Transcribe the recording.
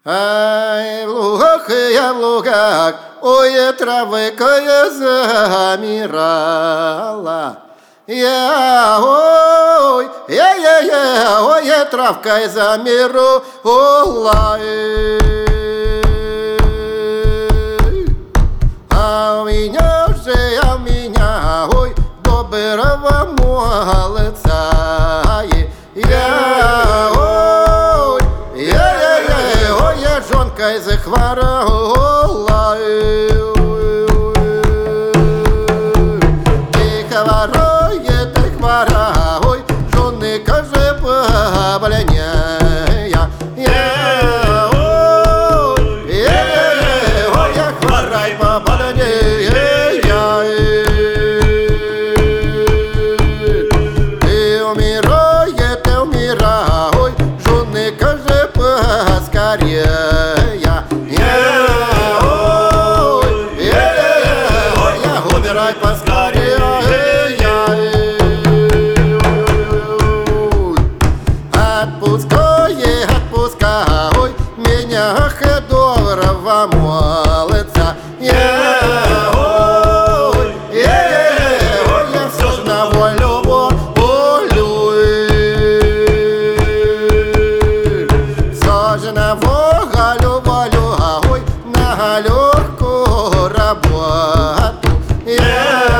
Ай, я в лугах, ой, травыкая замирала. Ой, ой, травкой замирала. А у меня ой, доброго молодца. Жонкой захворала. Ты хворает, ты хвора, ой, жены каже побольняя. Ой, я хворай побольняя. Ты умирает, ой, жены каже поскорее. Умирай поскорее. Отпускай, отпускай меня, доброго молодца. Ой, я все ж на волю волю. Все же на волю волю, ой, на легкую работу.